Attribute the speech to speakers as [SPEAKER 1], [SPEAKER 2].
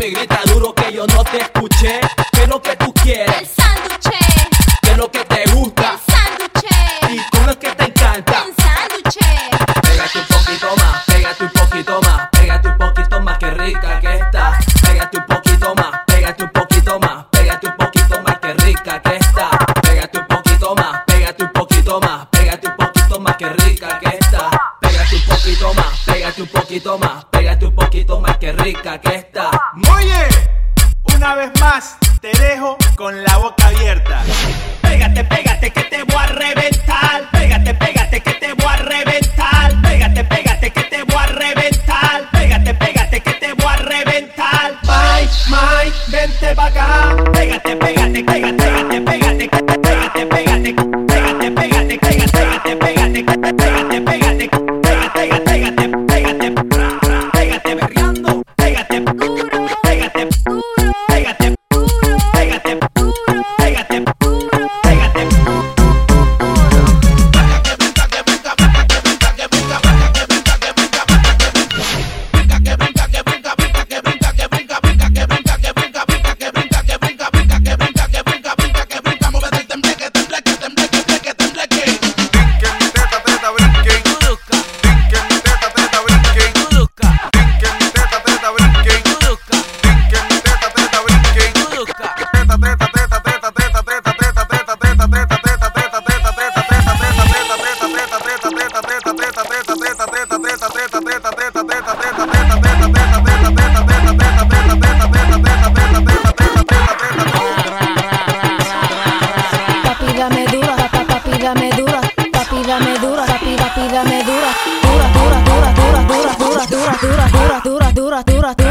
[SPEAKER 1] Mami, grita duro que yo no te escuché. ¿Qué es lo que tú quieres?
[SPEAKER 2] El sándwich.
[SPEAKER 1] ¿Qué es lo que te gusta?
[SPEAKER 2] El sándwich.
[SPEAKER 1] ¿Y cómo es que te encanta?
[SPEAKER 2] Un sándwich.
[SPEAKER 1] Pégate un poquito más, pégate un poquito más, pégate un poquito más, qué rica que está. Pégate un poquito más, pégate un poquito más, pégate un poquito más, qué rica que está. Pégate un poquito más, pégate un poquito más, pégate un poquito más, qué rica que está. Pégate un poquito más, pégate un poquito más, pégate un poquito más, qué rica que está.
[SPEAKER 3] Oye, una vez más te dejo con la boca abierta.
[SPEAKER 1] Pégate, pégate que te voy a reventar. Pégate, pégate que te voy a reventar. Pégate, pégate que te voy a reventar. Pégate, pégate que te voy a reventar. Mike, vente pa' acá. Pégate, pégate, pégate, pégate, pégate, pégate, pégate, pégate, pégate, pégate, pégate, pégate, pégate, pégate, pégate, pégate, pégate, berreando. Pégate, duro, pégate, duro, pégate, duro, pégate, duro, pégate, duro, pégate.
[SPEAKER 4] Papi dame dura, papi dame dura, papi dame dura, papi dame dura, dura, dura, dura, dura, dura, dura, dura, dura, dura, dura, dura, dura.